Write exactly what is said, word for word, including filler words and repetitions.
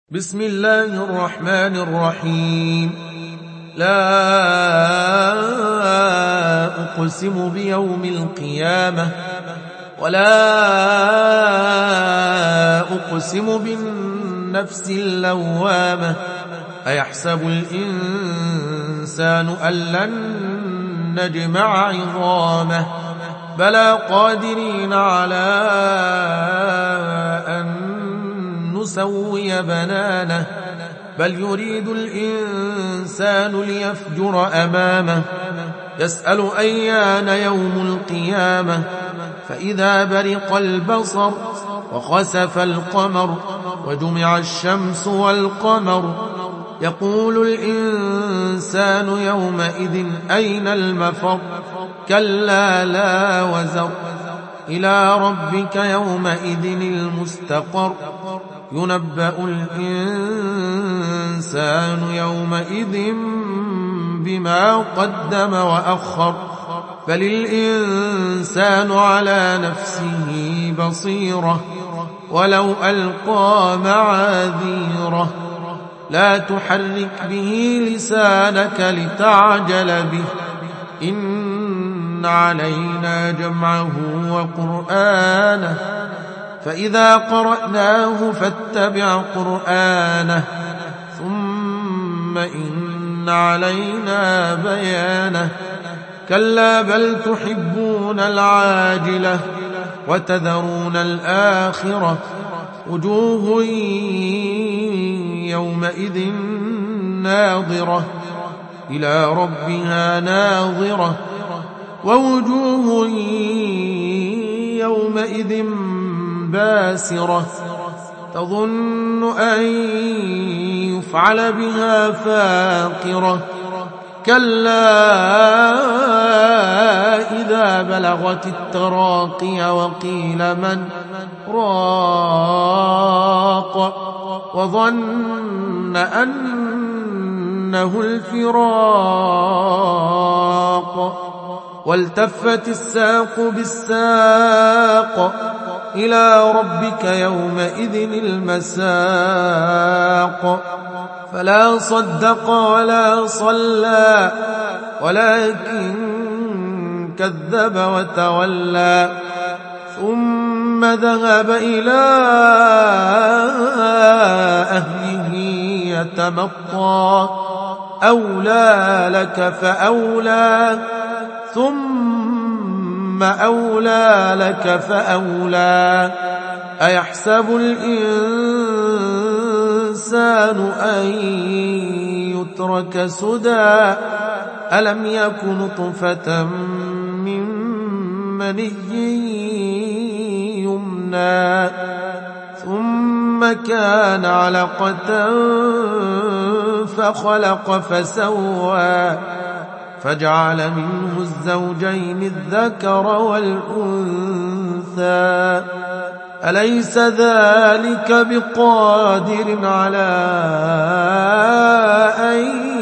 بسم الله الرحمن الرحيم. لا أقسم بيوم القيامة ولا أقسم بالنفس اللوامة أيحسب الإنسان أن لن نجمع عظامه بلى قادرين على أن نسوي بنانه بل يريد الإنسان ليفجر أمامه يسأل أيان يوم القيامة فإذا برق البصر وخسف القمر وجمع الشمس والقمر يقول الإنسان يومئذ أين المفر كلا لا وزر إلى ربك يومئذ المستقر ينبأ الإنسان يومئذ بما قدم وأخر بل الإنسان على نفسه بصيرة ولو ألقى معاذيره لا تحرك به لسانك لتعجل به إن علينا جمعه وقرآنه فإذا قرأناه فاتبع قرآنه ثم إن علينا بيانه كلا بل تحبون العاجلة وتذرون الآخرة وجوه يومئذ ناظرة إلى ربها ناظرة ووجوه يومئذ باسرة تظن أن يفعل بها فاقرة كلا إذا بلغت التراقي وقيل من راق وظن أنه الفراق والتفت الساق بالساق إلى ربك يومئذ المساق فلا صدق ولا صلى ولكن كذب وتولى ثم ذهب إلى أهله يتمطى أولى لك فأولى ثم أولى لك فأولى أيحسب الإنسان أن يترك سدى ألم يك نطفة من مني يمنى ثم كان علقة فخلق فسوى فجعل منه الزوجين الذكر والأنثى أليس ذلك بقادر على أن